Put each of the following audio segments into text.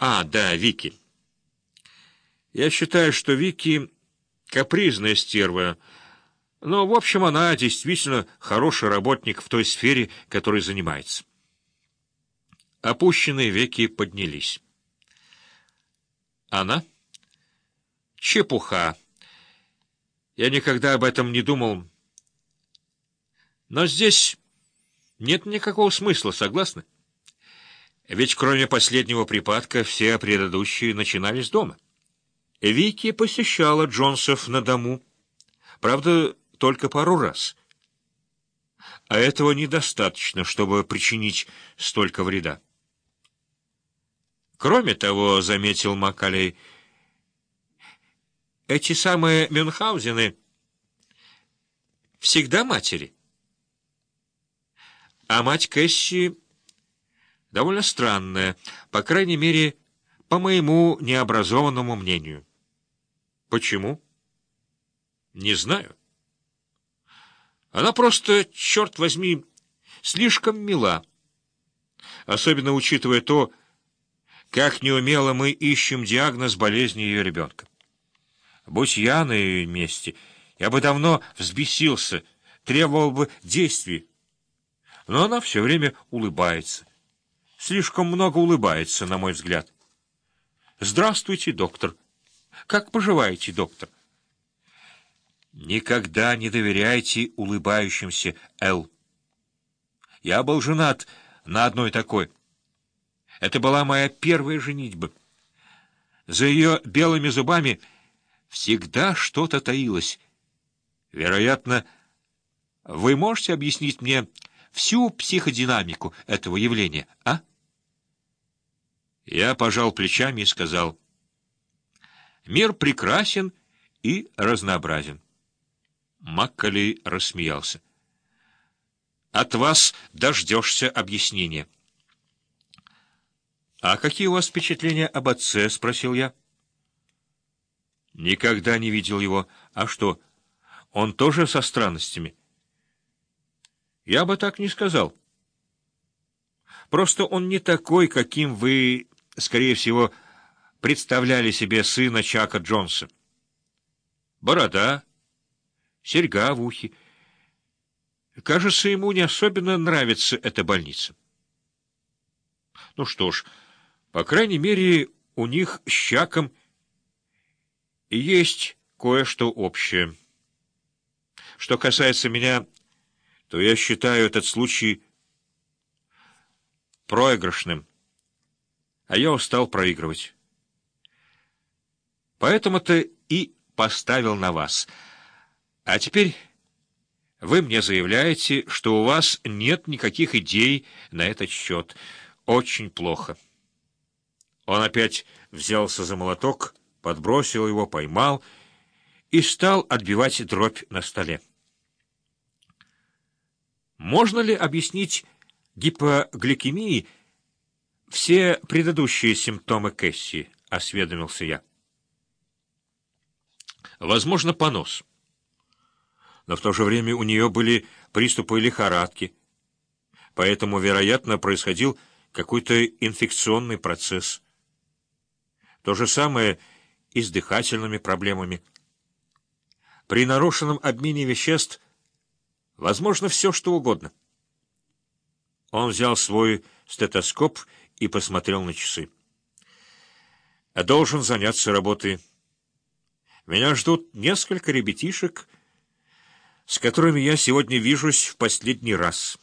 Да, Вики. Я считаю, что Вики капризная стерва, но, в общем, она действительно хороший работник в той сфере, которой занимается. Опущенные веки поднялись. Она? Чепуха. Я никогда об этом не думал. Но здесь нет никакого смысла, согласны? Ведь кроме последнего припадка все предыдущие начинались дома. Вики посещала Джонсов на дому, правда, только пару раз. А этого недостаточно, чтобы причинить столько вреда. Кроме того, заметил Маккалей, эти самые Мюнхгаузены всегда матери. А мать Кэсси довольно странная, по крайней мере, по моему необразованному мнению. Почему? Не знаю. Она просто, черт возьми, слишком мила, особенно учитывая то, как неумело мы ищем диагноз болезни ее ребенка. Будь я на ее месте, я бы давно взбесился, требовал бы действий. Но она все время улыбается. Слишком много улыбается, на мой взгляд. «Здравствуйте, доктор. Как поживаете, доктор?» Никогда не доверяйте улыбающимся, Эл. Я был женат на одной такой. Это была моя первая женитьба. За ее белыми зубами всегда что-то таилось. Вероятно, вы можете объяснить мне всю психодинамику этого явления, а? Я пожал плечами и сказал: «Мир прекрасен и разнообразен». Маккалей рассмеялся. «От вас дождешься объяснения». «А какие у вас впечатления об отце?» — спросил я. «Никогда не видел его. А что, он тоже со странностями?» «Я бы так не сказал. Просто он не такой, каким вы, скорее всего, представляли себе сына Чака Джонса. Борода, серьга в ухе. Кажется, ему не особенно нравится эта больница». «Ну что ж, по крайней мере, у них с Чаком есть кое-что общее. Что касается меня, то я считаю этот случай проигрышным, а я устал проигрывать. Поэтому-то и поставил на вас. А теперь вы мне заявляете, что у вас нет никаких идей на этот счет. Очень плохо». Он опять взялся за молоток, подбросил его, поймал и стал отбивать дробь на столе. «Можно ли объяснить гипогликемией все предыдущие симптомы Кэсси?» — осведомился я. «Возможно, понос. Но в то же время у нее были приступы лихорадки, поэтому, вероятно, происходил какой-то инфекционный процесс. То же самое и с дыхательными проблемами. При нарушенном обмене веществ возможно все, что угодно». Он взял свой стетоскоп и посмотрел на часы. «Должен заняться работой. Меня ждут несколько ребятишек, с которыми я сегодня вижусь в последний раз».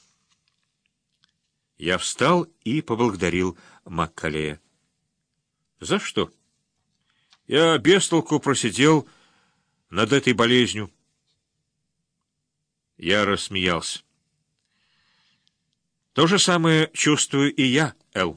Я встал и поблагодарил Маккалея. «За что?» «Я без толку просидел над этой болезнью». Я рассмеялся. «То же самое чувствую и я, Эл.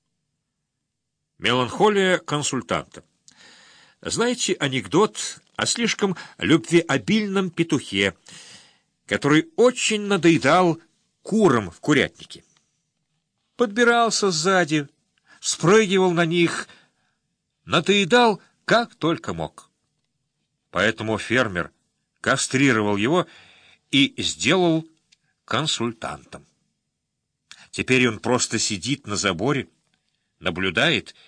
Меланхолия консультанта. Знаете анекдот о слишком любвеобильном петухе, который очень надоедал курам в курятнике? Подбирался сзади, спрыгивал на них, надоедал как только мог. Поэтому фермер кастрировал его и сделал консультантом. Теперь он просто сидит на заборе, наблюдает